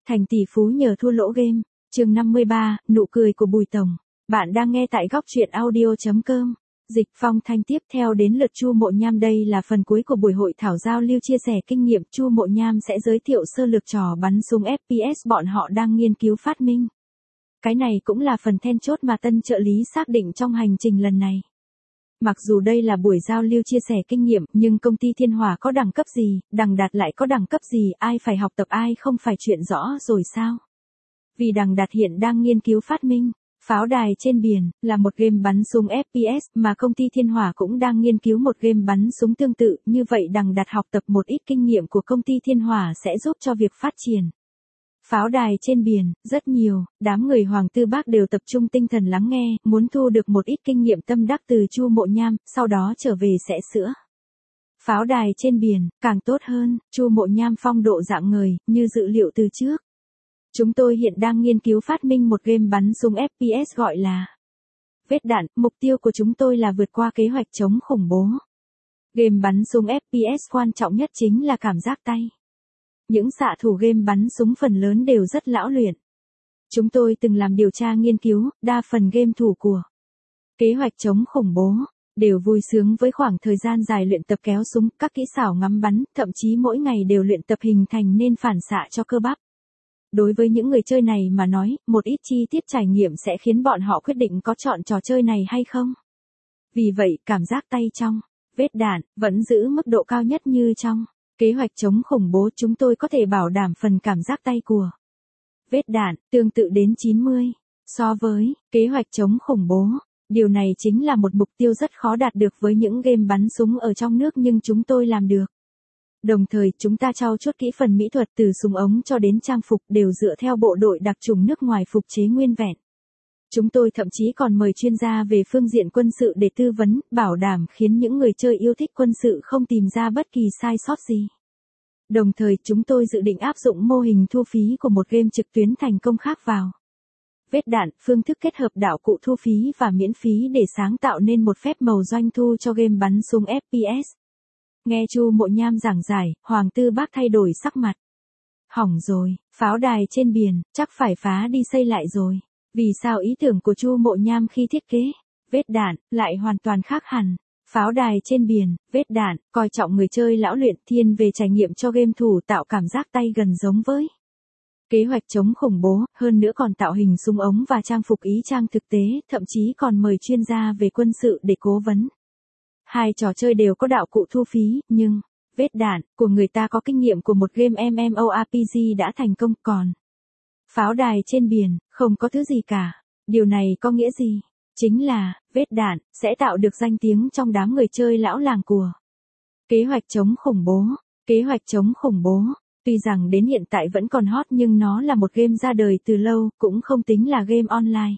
Thành tỷ phú nhờ thua lỗ game. Chương 53, nụ cười của Bùi Tổng. Bạn đang nghe tại góc truyện audio.com. Dịch Phong Thanh tiếp theo đến lượt Chu Mộ Nham, đây là phần cuối của buổi hội thảo giao lưu chia sẻ kinh nghiệm. Chu Mộ Nham sẽ giới thiệu sơ lược trò bắn súng FPS bọn họ đang nghiên cứu phát minh. Cái này cũng là phần then chốt mà tân trợ lý xác định trong hành trình lần này. Mặc dù đây là buổi giao lưu chia sẻ kinh nghiệm, nhưng công ty Thiên Hỏa có đẳng cấp gì, Đằng Đạt lại có đẳng cấp gì, ai phải học tập ai không phải chuyện rõ rồi sao? Vì Đằng Đạt hiện đang nghiên cứu phát minh Pháo Đài Trên Biển, là một game bắn súng FPS, mà công ty Thiên Hỏa cũng đang nghiên cứu một game bắn súng tương tự. Như vậy Đằng Đạt học tập một ít kinh nghiệm của công ty Thiên Hỏa sẽ giúp cho việc phát triển Pháo Đài Trên Biển rất nhiều. Đám người Hoàng Tư Bác đều tập trung tinh thần lắng nghe, muốn thu được một ít kinh nghiệm tâm đắc từ Chu Mộ Nham, sau đó trở về sẽ sửa Pháo Đài Trên Biển càng tốt hơn. Chu Mộ Nham phong độ rạng ngời, như dự liệu từ trước. Chúng tôi hiện đang nghiên cứu phát minh một game bắn súng FPS gọi là Vết Đạn. Mục tiêu của chúng tôi là vượt qua kế hoạch chống khủng bố. Game bắn súng FPS quan trọng nhất chính là cảm giác tay. Những xạ thủ game bắn súng phần lớn đều rất lão luyện. Chúng tôi từng làm điều tra nghiên cứu, đa phần game thủ của kế hoạch chống khủng bố đều vui sướng với khoảng thời gian dài luyện tập kéo súng, các kỹ xảo ngắm bắn, thậm chí mỗi ngày đều luyện tập hình thành nên phản xạ cho cơ bắp. Đối với những người chơi này mà nói, một ít chi tiết trải nghiệm sẽ khiến bọn họ quyết định có chọn trò chơi này hay không. Vì vậy, cảm giác tay trong Vết Đạn vẫn giữ mức độ cao nhất như trong kế hoạch chống khủng bố. Chúng tôi có thể bảo đảm phần cảm giác tay của Vết Đạn tương tự đến 90 so với kế hoạch chống khủng bố. Điều này chính là một mục tiêu rất khó đạt được với những game bắn súng ở trong nước, nhưng chúng tôi làm được. Đồng thời, chúng ta trau chuốt kỹ phần mỹ thuật từ súng ống cho đến trang phục đều dựa theo bộ đội đặc chủng nước ngoài phục chế nguyên vẹn. Chúng tôi thậm chí còn mời chuyên gia về phương diện quân sự để tư vấn, bảo đảm khiến những người chơi yêu thích quân sự không tìm ra bất kỳ sai sót gì. Đồng thời, chúng tôi dự định áp dụng mô hình thu phí của một game trực tuyến thành công khác vào Vết Đạn, phương thức kết hợp đạo cụ thu phí và miễn phí để sáng tạo nên một phép màu doanh thu cho game bắn súng FPS. Nghe Chu Mộ Nham giảng giải, Hoàng Tư Bác thay đổi sắc mặt. Hỏng rồi, Pháo Đài Trên Biển, chắc phải phá đi xây lại rồi. Vì sao ý tưởng của Chu Mộ Nham khi thiết kế Vết Đạn lại hoàn toàn khác hẳn? Pháo Đài Trên Biển, Vết Đạn, coi trọng người chơi lão luyện, thiên về trải nghiệm cho game thủ, tạo cảm giác tay gần giống với kế hoạch chống khủng bố, hơn nữa còn tạo hình súng ống và trang phục ý trang thực tế, thậm chí còn mời chuyên gia về quân sự để cố vấn. Hai trò chơi đều có đạo cụ thu phí, nhưng Vết Đạn của người ta có kinh nghiệm của một game MMORPG đã thành công, còn Pháo Đài Trên Biển không có thứ gì cả. Điều này có nghĩa gì? Chính là Vết Đạn sẽ tạo được danh tiếng trong đám người chơi lão làng của kế hoạch chống khủng bố. Kế hoạch chống khủng bố, tuy rằng đến hiện tại vẫn còn hot nhưng nó là một game ra đời từ lâu, cũng không tính là game online.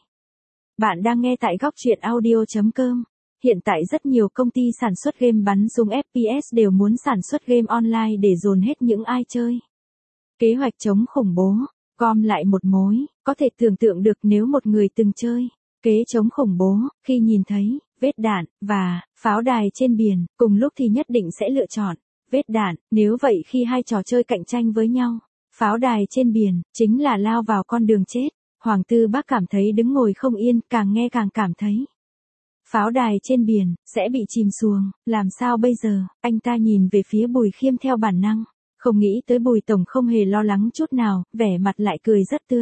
Bạn đang nghe tại góc truyện audio.com. Hiện tại rất nhiều công ty sản xuất game bắn súng FPS đều muốn sản xuất game online để dồn hết những ai chơi kế hoạch chống khủng bố, gom lại một mối. Có thể tưởng tượng được nếu một người từng chơi kế chống khủng bố, khi nhìn thấy Vết Đạn và Pháo Đài Trên Biển cùng lúc thì nhất định sẽ lựa chọn Vết Đạn. Nếu vậy khi hai trò chơi cạnh tranh với nhau, Pháo Đài Trên Biển chính là lao vào con đường chết. Hoàng Tư Bác cảm thấy đứng ngồi không yên, càng nghe càng cảm thấy Pháo Đài Trên Biển sẽ bị chìm xuồng, làm sao bây giờ? Anh ta nhìn về phía Bùi Khiêm theo bản năng, không nghĩ tới Bùi Tổng không hề lo lắng chút nào, vẻ mặt lại cười rất tươi.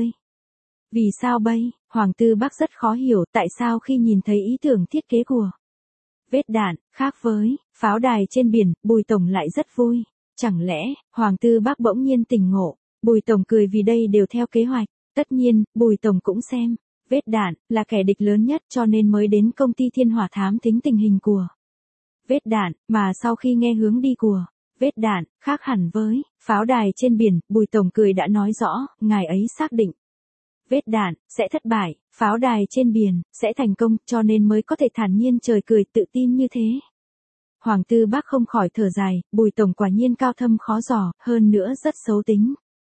Vì sao bây? Hoàng Tư Bác rất khó hiểu tại sao khi nhìn thấy ý tưởng thiết kế của Vết Đạn khác với Pháo Đài Trên Biển, Bùi Tổng lại rất vui. Chẳng lẽ Hoàng Tư Bác bỗng nhiên tỉnh ngộ? Bùi Tổng cười vì đây đều theo kế hoạch. Tất nhiên, Bùi Tổng cũng xem Vết Đạn là kẻ địch lớn nhất cho nên mới đến công ty Thiên Hỏa thám thính tình hình của Vết Đạn, mà sau khi nghe hướng đi của Vết Đạn khác hẳn với Pháo Đài Trên Biển, Bùi Tổng cười đã nói rõ, ngài ấy xác định Vết Đạn sẽ thất bại, Pháo Đài Trên Biển sẽ thành công, cho nên mới có thể thản nhiên trời cười tự tin như thế. Hoàng Tư Bác không khỏi thở dài, Bùi Tổng quả nhiên cao thâm khó dò, hơn nữa rất xấu tính.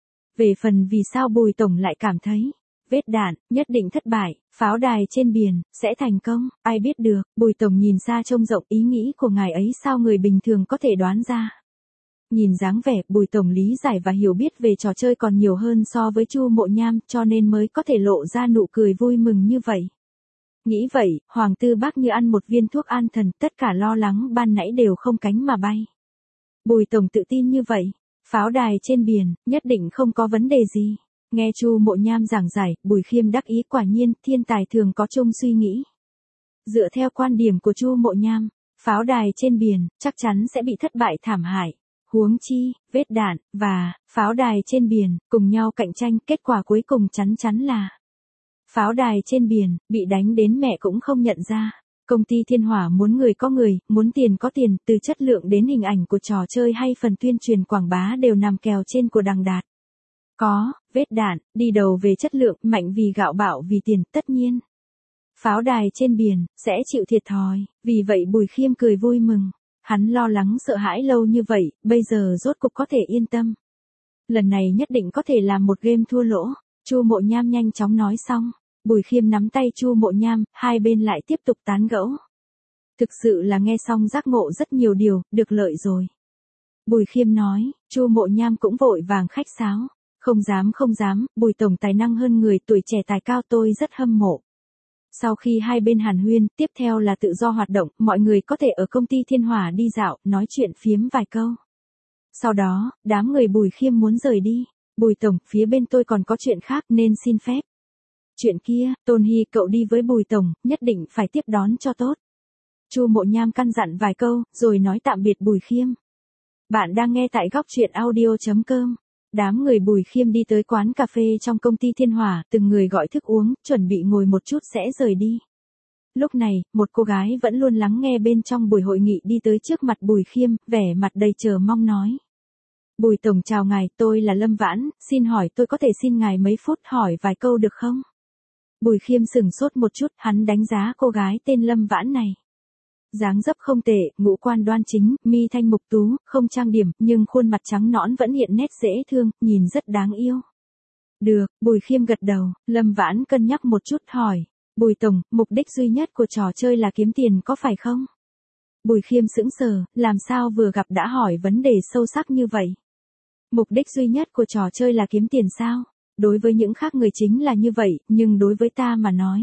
Về phần vì sao Bùi Tổng lại cảm thấy Vết Đạn nhất định thất bại, Pháo Đài Trên Biển sẽ thành công, ai biết được. Bùi Tổng nhìn xa trông rộng, ý nghĩ của ngài ấy sao người bình thường có thể đoán ra. Nhìn dáng vẻ, Bùi tổng lý giải và hiểu biết về trò chơi còn nhiều hơn so với Chu Mộ Nham, cho nên mới có thể lộ ra nụ cười vui mừng như vậy. Nghĩ vậy, Hoàng Tư Bác như ăn một viên thuốc an thần, tất cả lo lắng ban nãy đều không cánh mà bay. Bùi tổng tự tin như vậy, pháo đài trên biển, nhất định không có vấn đề gì. Nghe Chu Mộ Nham giảng giải, Bùi Khiêm đắc ý, quả nhiên, thiên tài thường có chung suy nghĩ. Dựa theo quan điểm của Chu Mộ Nham, pháo đài trên biển, chắc chắn sẽ bị thất bại thảm hại. Huống chi, vết đạn, và pháo đài trên biển, cùng nhau cạnh tranh, kết quả cuối cùng chắn chắn là pháo đài trên biển, bị đánh đến mẹ cũng không nhận ra. Công ty Thiên Hỏa muốn người có người, muốn tiền có tiền, từ chất lượng đến hình ảnh của trò chơi hay phần tuyên truyền quảng bá đều nằm kèo trên của đằng Đạt. Có, vết đạn, đi đầu về chất lượng, mạnh vì gạo bạo vì tiền, tất nhiên. Pháo đài trên biển, sẽ chịu thiệt thòi, vì vậy Bùi Khiêm cười vui mừng. Hắn lo lắng sợ hãi lâu như vậy, bây giờ rốt cục có thể yên tâm. Lần này nhất định có thể làm một game thua lỗ. Chu Mộ Nham nhanh chóng nói xong, Bùi Khiêm nắm tay Chu Mộ Nham, hai bên lại tiếp tục tán gẫu. Thực sự là nghe xong giác ngộ rất nhiều điều, được lợi rồi. Bùi Khiêm nói, Chu Mộ Nham cũng vội vàng khách sáo. Không dám, Bùi tổng tài năng hơn người, tuổi trẻ tài cao, tôi rất hâm mộ. Sau khi hai bên hàn huyên, tiếp theo là tự do hoạt động, mọi người có thể ở công ty Thiên Hỏa đi dạo, nói chuyện phiếm vài câu. Sau đó, đám người Bùi Khiêm muốn rời đi. Bùi tổng, phía bên tôi còn có chuyện khác nên xin phép. Chuyện kia, Tôn Hy cậu đi với Bùi tổng, nhất định phải tiếp đón cho tốt. Chu Mộ Nham căn dặn vài câu, rồi nói tạm biệt Bùi Khiêm. Bạn đang nghe tại góc truyện audio.com. Đám người Bùi Khiêm đi tới quán cà phê trong công ty Thiên Hỏa, từng người gọi thức uống, chuẩn bị ngồi một chút sẽ rời đi. Lúc này, một cô gái vẫn luôn lắng nghe bên trong buổi hội nghị đi tới trước mặt Bùi Khiêm, vẻ mặt đầy chờ mong nói. Bùi tổng chào ngài, tôi là Lâm Vãn, xin hỏi tôi có thể xin ngài mấy phút hỏi vài câu được không? Bùi Khiêm sửng sốt một chút, hắn đánh giá cô gái tên Lâm Vãn này. Dáng dấp không tệ, ngũ quan đoan chính, mi thanh mục tú, không trang điểm, nhưng khuôn mặt trắng nõn vẫn hiện nét dễ thương, nhìn rất đáng yêu. Được, Bùi Khiêm gật đầu, Lâm Vãn cân nhắc một chút hỏi. Bùi tổng, mục đích duy nhất của trò chơi là kiếm tiền có phải không? Bùi Khiêm sững sờ, làm sao vừa gặp đã hỏi vấn đề sâu sắc như vậy? Mục đích duy nhất của trò chơi là kiếm tiền sao? Đối với những khác người chính là như vậy, nhưng đối với ta mà nói.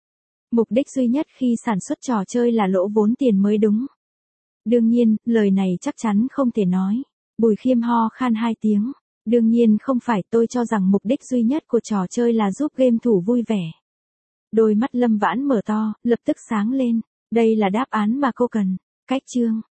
Mục đích duy nhất khi sản xuất trò chơi là lỗ vốn tiền mới đúng. Đương nhiên, lời này chắc chắn không thể nói. Bùi Khiêm ho khan hai tiếng. Đương nhiên không phải, tôi cho rằng mục đích duy nhất của trò chơi là giúp game thủ vui vẻ. Đôi mắt Lâm Vãn mở to, lập tức sáng lên. Đây là đáp án mà cô cần. Cách chương.